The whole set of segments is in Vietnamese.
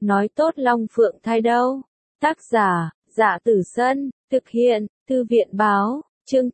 nói tốt Long Phượng thai đâu. Tác giả, Dạ Tử Sân, thực hiện, Thư viện Báo, chương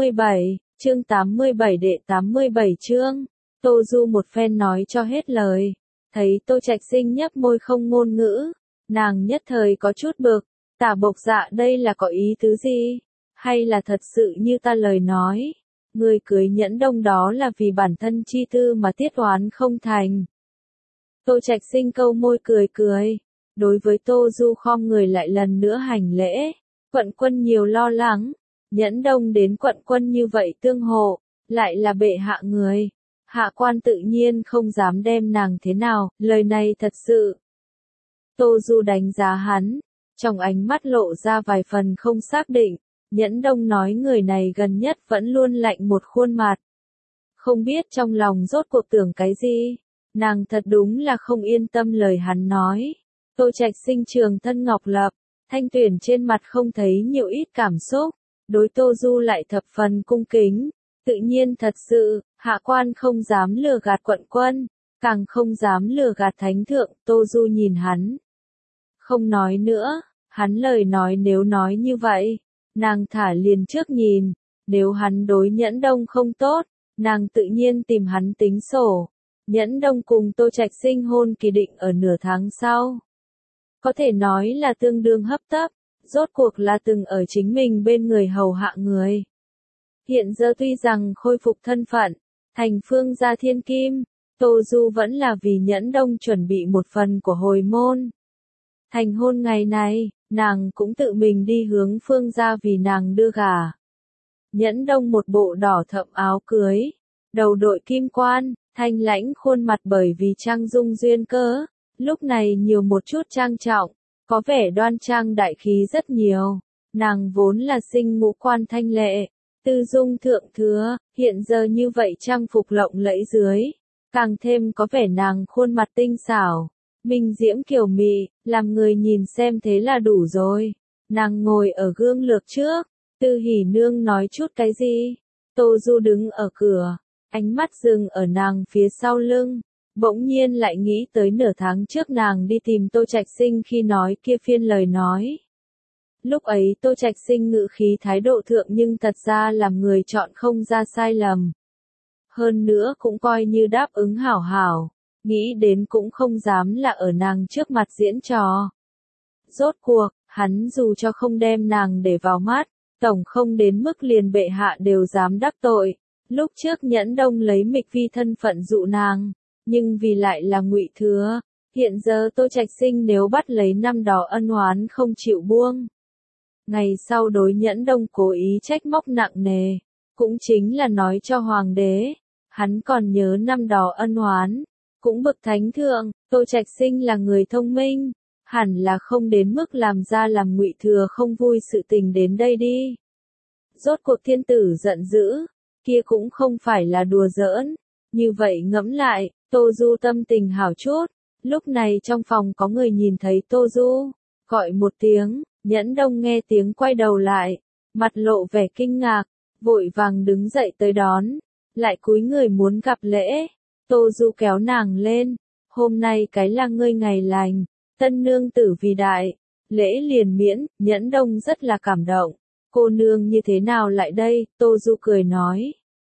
87 đệ 87 chương. Tô Du một phen nói cho hết lời, thấy Tô Trạch Sinh nhấp môi không ngôn ngữ, nàng nhất thời có chút bực, tả bộc dạ đây là có ý tứ gì, hay là thật sự như ta lời nói, người cưới Nhẫn Đông đó là vì bản thân chi tư mà tiết oán không thành. Tô Trạch Sinh câu môi cười cười, đối với Tô Du khom người lại lần nữa hành lễ, quận quân nhiều lo lắng, Nhẫn Đông đến quận quân như vậy tương hộ, lại là bệ hạ người. Hạ quan tự nhiên không dám đem nàng thế nào, lời này thật sự. Tô Du đánh giá hắn, trong ánh mắt lộ ra vài phần không xác định, Nhẫn Đông nói người này gần nhất vẫn luôn lạnh một khuôn mặt. Không biết trong lòng rốt cuộc tưởng cái gì, nàng thật đúng là không yên tâm lời hắn nói. Tô Trạch Sinh trường thân ngọc lập, thanh tuyển trên mặt không thấy nhiều ít cảm xúc, đối Tô Du lại thập phần cung kính. Tự nhiên thật sự, hạ quan không dám lừa gạt quận quân, càng không dám lừa gạt thánh thượng. Tô Du nhìn hắn, không nói nữa, hắn lời nói nếu nói như vậy, nàng thả liền trước nhìn, nếu hắn đối Nhẫn Đông không tốt, nàng tự nhiên tìm hắn tính sổ. Nhẫn Đông cùng Tô Trạch Sinh hôn kỳ định ở nửa tháng sau. Có thể nói là tương đương hấp tấp, rốt cuộc là từng ở chính mình bên người hầu hạ người. Hiện giờ tuy rằng khôi phục thân phận, thành phương gia thiên kim, Tô Du vẫn là vì Nhẫn Đông chuẩn bị một phần của hồi môn. Thành hôn ngày này, nàng cũng tự mình đi hướng phương gia vì nàng đưa gả. Nhẫn Đông một bộ đỏ thẫm áo cưới, đầu đội kim quan, thanh lãnh khuôn mặt bởi vì trang dung duyên cớ, lúc này nhiều một chút trang trọng, có vẻ đoan trang đại khí rất nhiều. Nàng vốn là sinh ngũ quan thanh lệ, tư dung thượng thừa, hiện giờ như vậy trang phục lộng lẫy dưới, càng thêm có vẻ nàng khuôn mặt tinh xảo, minh diễm kiều mị, làm người nhìn xem thế là đủ rồi. Nàng ngồi ở gương lược trước, Tư Hỉ Nương nói chút cái gì, Tô Du đứng ở cửa, ánh mắt dừng ở nàng phía sau lưng, bỗng nhiên lại nghĩ tới nửa tháng trước nàng đi tìm Tô Trạch Sinh khi nói kia phiên lời nói. Lúc ấy Tô Trạch Sinh ngữ khí thái độ thượng nhưng thật ra làm người chọn không ra sai lầm. Hơn nữa cũng coi như đáp ứng hảo hảo, nghĩ đến cũng không dám là ở nàng trước mặt diễn trò. Rốt cuộc, hắn dù cho không đem nàng để vào mắt, tổng không đến mức liền bệ hạ đều dám đắc tội. Lúc trước Nhẫn Đông lấy Mịch Vi thân phận dụ nàng, nhưng vì lại là Ngụy Thừa, hiện giờ Tô Trạch Sinh nếu bắt lấy năm đó ân oán không chịu buông. Ngày sau đối Nhẫn Đông cố ý trách móc nặng nề, cũng chính là nói cho hoàng đế, hắn còn nhớ năm đó ân oán, cũng bực thánh thượng, Tô Trạch Sinh là người thông minh, hẳn là không đến mức làm ra làm Ngụy Thừa không vui sự tình đến đây đi. Rốt cuộc thiên tử giận dữ, kia cũng không phải là đùa giỡn, như vậy ngẫm lại, Tô Du tâm tình hảo chút, lúc này trong phòng có người nhìn thấy Tô Du, gọi một tiếng. Nhẫn Đông nghe tiếng quay đầu lại, mặt lộ vẻ kinh ngạc, vội vàng đứng dậy tới đón, lại cúi người muốn gặp lễ. Tô Du kéo nàng lên, hôm nay cái là ngươi ngày lành, tân nương tử vì đại, lễ liền miễn. Nhẫn Đông rất là cảm động, cô nương như thế nào lại đây? Tô Du cười nói,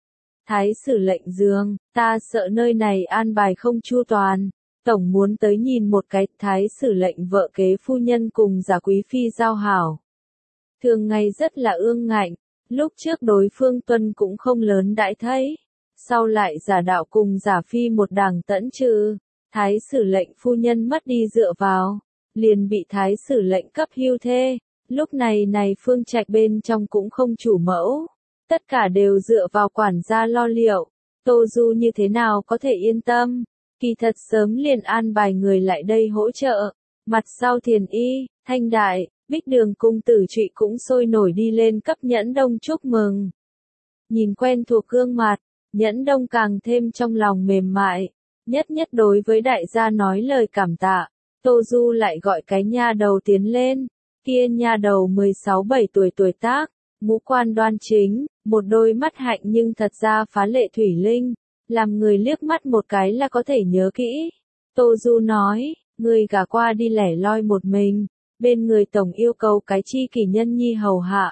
thái sử lệnh Dương, ta sợ nơi này an bài không chu toàn. Tổng muốn tới nhìn một cái. Thái sử lệnh vợ kế phu nhân cùng giả quý phi giao hảo. Thường ngày rất là ương ngạnh, lúc trước đối phương tuân cũng không lớn đãi thấy. Sau lại giả đạo cùng giả phi một đảng tẫn trừ, thái sử lệnh phu nhân mất đi dựa vào, liền bị thái sử lệnh cấp hưu thê. Lúc này phương trạch bên trong cũng không chủ mẫu, tất cả đều dựa vào quản gia lo liệu. Tô Du như thế nào có thể yên tâm? Kỳ thật sớm liền an bài người lại đây hỗ trợ. Mặt sau Thiền Y, Thanh Đại, Bích Đường cung tử trụy cũng sôi nổi đi lên cấp Nhẫn Đông chúc mừng. Nhìn quen thuộc gương mặt, Nhẫn Đông càng thêm trong lòng mềm mại, nhất đối với đại gia nói lời cảm tạ. Tô Du lại gọi cái nha đầu tiến lên, kia nha đầu 16-17 tuổi tác, ngũ quan đoan chính, một đôi mắt hạnh nhưng thật ra phá lệ thủy linh. Làm người liếc mắt một cái là có thể nhớ kỹ. Tô Du nói, Người gả qua đi lẻ loi một mình, bên người tổng yêu cầu cái chi kỷ nhân nhi hầu hạ.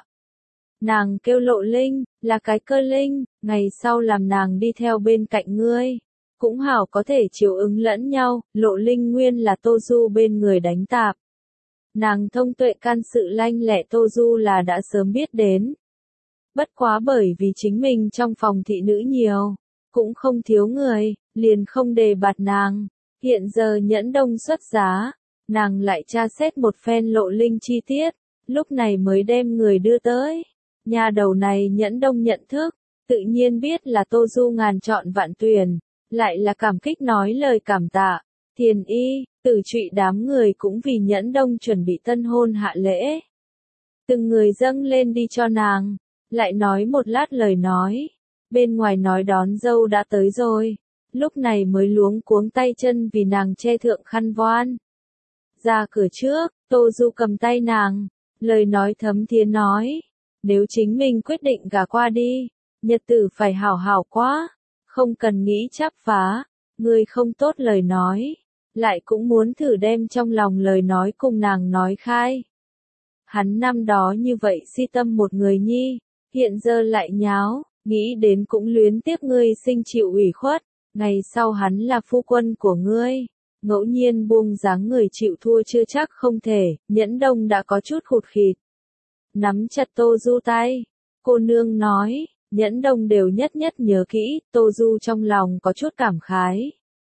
Nàng kêu Lộ Linh, là cái cơ linh, ngày sau làm nàng đi theo bên cạnh ngươi. Cũng hảo có thể chiều ứng lẫn nhau, Lộ Linh nguyên là Tô Du bên người đánh tạp. Nàng thông tuệ can sự lanh lẹ Tô Du là đã sớm biết đến. Bất quá bởi vì chính mình trong phòng thị nữ nhiều, cũng không thiếu người, liền không đề bạt nàng. Hiện giờ Nhẫn Đông xuất giá, nàng lại tra xét một phen Lộ Linh chi tiết, lúc này mới đem người đưa tới. Nhà đầu này Nhẫn Đông nhận thức, tự nhiên biết là Tô Du ngàn chọn vạn tuyển, lại là cảm kích nói lời cảm tạ. Thiền Y, Tử Trụy đám người cũng vì Nhẫn Đông chuẩn bị tân hôn hạ lễ. Từng người dâng lên đi cho nàng, lại nói một lát lời nói. Bên ngoài nói đón dâu đã tới rồi, lúc này mới luống cuống tay chân vì nàng che thượng khăn voan. Ra cửa trước, Tô Du cầm tay nàng, lời nói thấm thía nói, nếu chính mình quyết định gả qua đi, nhật tử phải hảo hảo quá, không cần nghĩ chắp phá, người không tốt lời nói, lại cũng muốn thử đem trong lòng lời nói cùng nàng nói khai. Hắn năm đó như vậy si tâm một người nhi, hiện giờ lại nháo, nghĩ đến cũng luyến tiếc ngươi sinh chịu ủy khuất, ngày sau hắn là phu quân của ngươi, ngẫu nhiên buông dáng người chịu thua chưa chắc không thể. Nhẫn Đông đã có chút khụt khịt, nắm chặt Tô Du tay, cô nương nói, Nhẫn Đông đều nhất nhất nhớ kỹ, Tô Du trong lòng có chút cảm khái.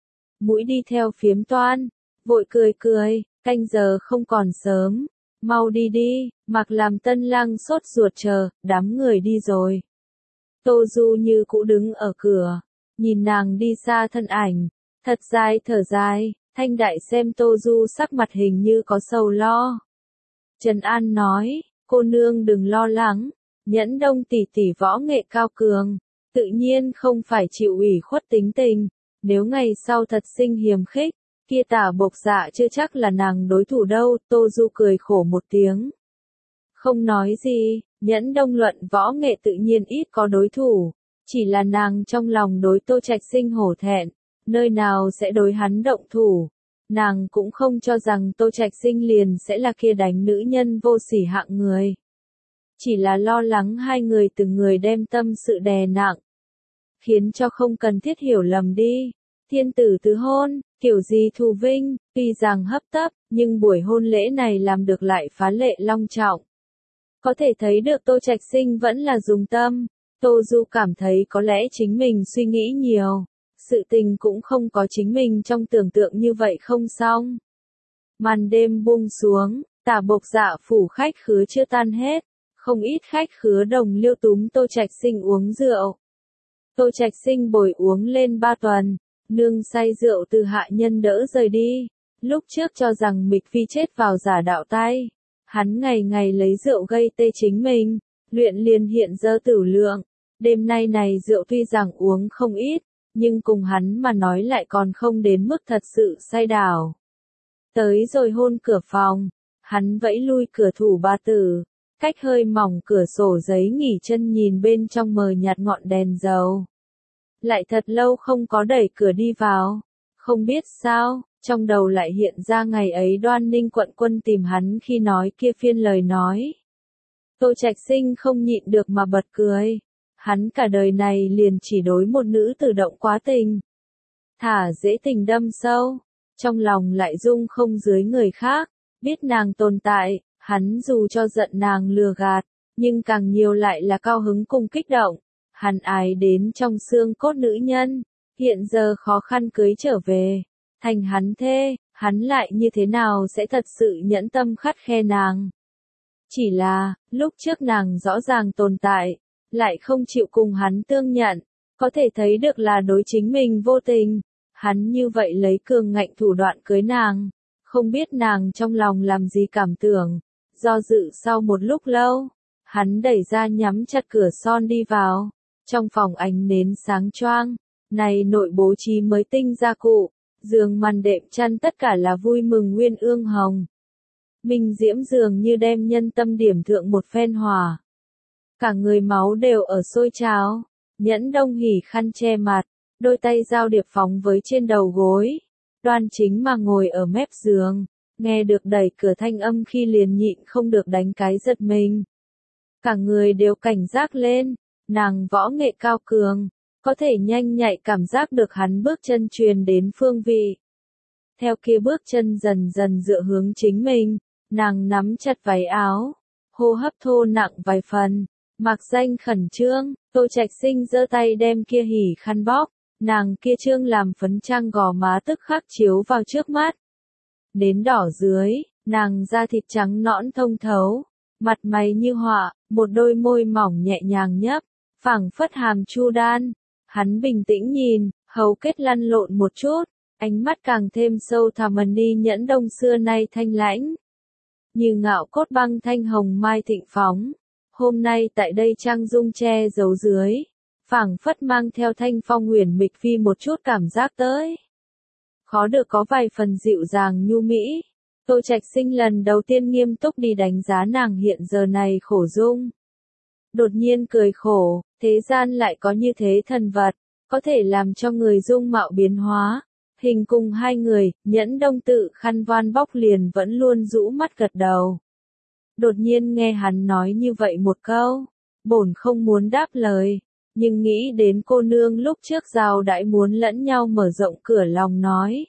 Mũi đi theo phiếm toan, vội cười cười, canh giờ không còn sớm, mau đi đi, mặc làm tân lang sốt ruột chờ, đám người đi rồi. Tô Du như cũ đứng ở cửa, nhìn nàng đi xa thân ảnh, thật dài thở dài, Thanh Đại xem Tô Du sắc mặt hình như có sầu lo. Trần An nói, cô nương đừng lo lắng, Nhẫn Đông tỷ tỷ võ nghệ cao cường, tự nhiên không phải chịu ủy khuất tính tình, nếu ngày sau thật sinh hiềm khích, kia Tả Bộc Dạ chưa chắc là nàng đối thủ đâu. Tô Du cười khổ một tiếng, không nói gì. Nhẫn Đông luận võ nghệ tự nhiên ít có đối thủ, chỉ là nàng trong lòng đối Tô Trạch Sinh hổ thẹn, nơi nào sẽ đối hắn động thủ. Nàng cũng không cho rằng Tô Trạch Sinh liền sẽ là kia đánh nữ nhân vô sỉ hạng người. Chỉ là lo lắng hai người từng người đem tâm sự đè nặng, khiến cho không cần thiết hiểu lầm đi. Thiên tử tứ hôn, kiểu gì thù vinh, tuy rằng hấp tấp, nhưng buổi hôn lễ này làm được lại phá lệ long trọng. Có thể thấy được Tô Trạch Sinh vẫn là dùng tâm. Tô Du cảm thấy có lẽ chính mình suy nghĩ nhiều, sự tình cũng không có chính mình trong tưởng tượng như vậy không xong. Màn đêm buông xuống, Tả Bộc Dạ phủ khách khứa chưa tan hết, không ít khách khứa đồng liêu túm Tô Trạch Sinh uống rượu. Tô Trạch Sinh bồi uống lên 3 tuần, nương say rượu từ hạ nhân đỡ rời đi, lúc trước cho rằng Mịch Phi chết vào giả đạo tay. Hắn ngày ngày lấy rượu gây tê chính mình, luyện liền hiện giờ tử lượng. Đêm nay này rượu tuy rằng uống không ít, nhưng cùng hắn mà nói lại còn không đến mức thật sự say đảo. Tới rồi hôn cửa phòng, hắn vẫy lui cửa thủ ba tử, cách hơi mỏng cửa sổ giấy nghỉ chân nhìn bên trong mờ nhạt ngọn đèn dầu. Lại thật lâu không có đẩy cửa đi vào, không biết sao, trong đầu lại hiện ra ngày ấy Đoan Ninh quận quân tìm hắn khi nói kia phiên lời nói. Tô Trạch Sinh không nhịn được mà bật cười, hắn cả đời này liền chỉ đối một nữ tử động quá tình. Thả dễ tình đâm sâu, trong lòng lại dung không dưới người khác, biết nàng tồn tại, hắn dù cho giận nàng lừa gạt, nhưng càng nhiều lại là cao hứng cùng kích động. Hắn ái đến trong xương cốt nữ nhân, hiện giờ khó khăn cưới trở về, thành hắn thê, hắn lại như thế nào sẽ thật sự nhẫn tâm khắt khe nàng. Chỉ là, lúc trước nàng rõ ràng tồn tại, lại không chịu cùng hắn tương nhận, có thể thấy được là đối chính mình vô tình. Hắn như vậy lấy cường ngạnh thủ đoạn cưới nàng, không biết nàng trong lòng làm gì cảm tưởng. Do dự sau một lúc lâu, hắn đẩy ra nhắm chặt cửa son đi vào. Trong phòng ánh nến sáng choang, này nội bố trí mới tinh gia cụ, giường màn đệm chăn tất cả là vui mừng nguyên ương hồng. Minh diễm dường như đem nhân tâm điểm thượng một phen hòa. Cả người máu đều ở sôi trào, Nhẫn Đông hỉ khăn che mặt, đôi tay giao điệp phóng với trên đầu gối. đoan chính mà ngồi ở mép giường, nghe được đẩy cửa thanh âm khi liền nhịn không được đánh cái giật mình. Cả người đều cảnh giác lên, nàng võ nghệ cao cường, có thể nhanh nhạy cảm giác được hắn bước chân truyền đến phương vị. Theo kia bước chân dần dần dựa hướng chính mình, nàng nắm chặt váy áo, hô hấp thô nặng vài phần, mạc danh khẩn trương, Tô Trạch Sinh giơ tay đem kia hỉ khăn bóp, nàng kia trương làm phấn trang gò má tức khắc chiếu vào trước mắt. Đến đỏ dưới, nàng da thịt trắng nõn thông thấu, mặt mày như họa, một đôi môi mỏng nhẹ nhàng nhấp, phảng phất hàm chu đan. Hắn bình tĩnh nhìn, hầu kết lăn lộn một chút, ánh mắt càng thêm sâu thẳm đi nhẫn đông xưa nay thanh lãnh. Như ngạo cốt băng thanh hồng mai thịnh phóng, hôm nay tại đây trang dung che giấu dưới, phảng phất mang theo thanh phong huyền mịch phi một chút cảm giác tới. Khó được có vài phần dịu dàng nhu mỹ, Tô Trạch Sinh lần đầu tiên nghiêm túc đi đánh giá nàng hiện giờ này khổ dung. Đột nhiên cười khổ, thế gian lại có như thế thần vật, có thể làm cho người dung mạo biến hóa. Hình cùng hai người, nhẫn đông tự khăn voan bóc liền vẫn luôn rũ mắt gật đầu. Đột nhiên nghe hắn nói như vậy một câu, bổn không muốn đáp lời, nhưng nghĩ đến cô nương lúc trước giao đãi muốn lẫn nhau mở rộng cửa lòng nói.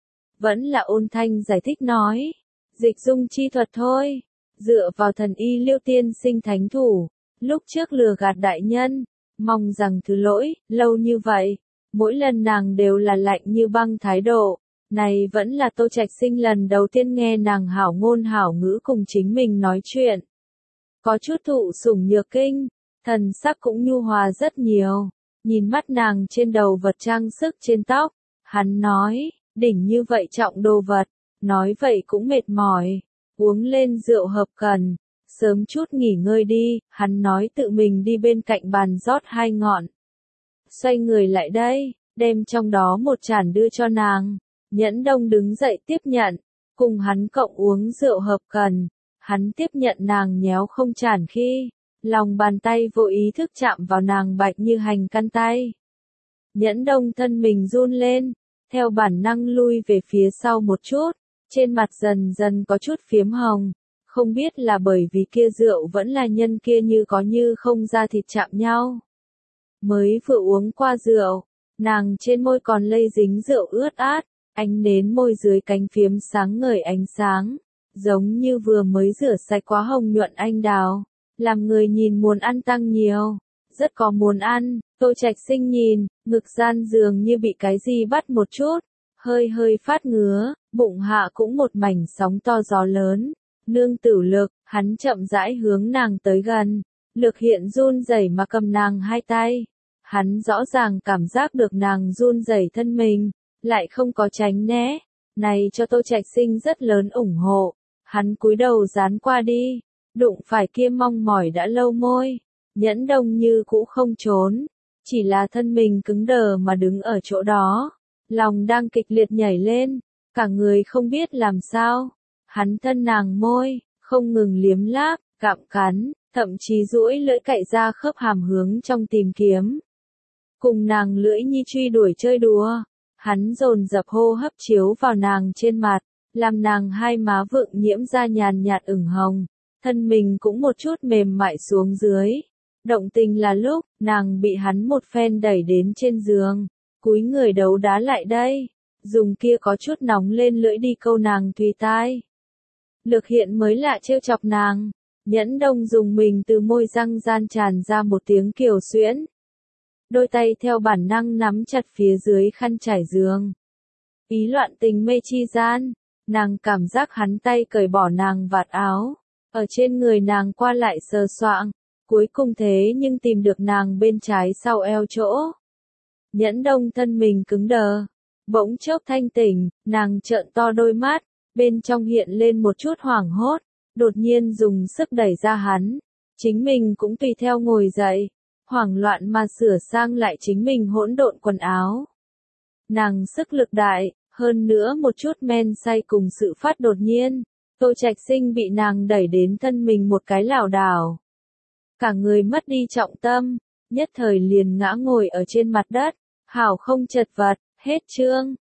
Vẫn là ôn thanh giải thích nói, dịch dung chi thuật thôi, dựa vào thần y Liêu tiên sinh thánh thủ, lúc trước lừa gạt đại nhân, mong rằng thứ lỗi, lâu như vậy, mỗi lần nàng đều là lạnh như băng thái độ, này vẫn là Tô Trạch Sinh lần đầu tiên nghe nàng hảo ngôn hảo ngữ cùng chính mình nói chuyện. Có chút thụ sủng nhược kinh, thần sắc cũng nhu hòa rất nhiều, nhìn mắt nàng trên đầu vật trang sức trên tóc, hắn nói, đỉnh như vậy trọng đồ vật, nói vậy cũng mệt mỏi, uống lên rượu hợp cần, sớm chút nghỉ ngơi đi, hắn nói tự mình đi bên cạnh bàn rót 2 ngọn. Xoay người lại đây, đem trong đó một chản đưa cho nàng, Nhẫn Đông đứng dậy tiếp nhận, cùng hắn cộng uống rượu hợp cần, hắn tiếp nhận nàng nhéo không chản khi, lòng bàn tay vô ý thức chạm vào nàng bạch như hành căn tay. Nhẫn Đông thân mình run lên, theo bản năng lui về phía sau một chút, trên mặt dần dần có chút phiếm hồng, không biết là bởi vì kia rượu vẫn là nhân kia như có như không da thịt chạm nhau. Mới vừa uống qua rượu, nàng trên môi còn lây dính rượu ướt át, ánh nến môi dưới cánh phiếm sáng ngời ánh sáng, giống như vừa mới rửa sạch quá hồng nhuận anh đào, làm người nhìn muốn ăn tăng nhiều, rất có muốn ăn. Tô Trạch Sinh nhìn, ngực gian dường như bị cái gì bắt một chút, hơi hơi phát ngứa, bụng hạ cũng một mảnh sóng to gió lớn. Nương tử Lực, hắn chậm rãi hướng nàng tới gần, Lực hiện run rẩy mà cầm nàng hai tay. Hắn rõ ràng cảm giác được nàng run rẩy thân mình, lại không có tránh né, này cho Tô Trạch Sinh rất lớn ủng hộ. Hắn cúi đầu dán qua đi, đụng phải kia mong mỏi đã lâu môi, Nhẫn Đông như cũ không trốn, chỉ là thân mình cứng đờ mà đứng ở chỗ đó, lòng đang kịch liệt nhảy lên, cả người không biết làm sao. Hắn thân nàng môi, không ngừng liếm láp, cạm cắn, thậm chí duỗi lưỡi cạy ra khớp hàm hướng trong tìm kiếm. Cùng nàng lưỡi nhi truy đuổi chơi đùa, hắn dồn dập hô hấp chiếu vào nàng trên mặt, làm nàng hai má vượng nhiễm ra nhàn nhạt ửng hồng, thân mình cũng một chút mềm mại xuống dưới. Động tình là lúc, nàng bị hắn một phen đẩy đến trên giường, cúi người đấu đá lại đây, dùng kia có chút nóng lên lưỡi đi câu nàng tùy tai. Lực hiện mới lạ trêu chọc nàng, Nhẫn Đông dùng mình từ môi răng gian tràn ra một tiếng kiều xuyễn. Đôi tay theo bản năng nắm chặt phía dưới khăn trải giường. Ý loạn tình mê chi gian, nàng cảm giác hắn tay cởi bỏ nàng vạt áo, ở trên người nàng qua lại sờ soạng, cuối cùng thế nhưng tìm được nàng bên trái sau eo chỗ. Nhẫn Đông thân mình cứng đờ, bỗng chốc thanh tỉnh, nàng trợn to đôi mắt, bên trong hiện lên một chút hoảng hốt, đột nhiên dùng sức đẩy ra hắn, chính mình cũng tùy theo ngồi dậy, hoảng loạn mà sửa sang lại chính mình hỗn độn quần áo. Nàng sức lực đại, hơn nữa một chút men say cùng sự phát đột nhiên, Tô Trạch Sinh bị nàng đẩy đến thân mình một cái lảo đảo. Cả người mất đi trọng tâm, nhất thời liền ngã ngồi ở trên mặt đất, hảo không chật vật, hết chương.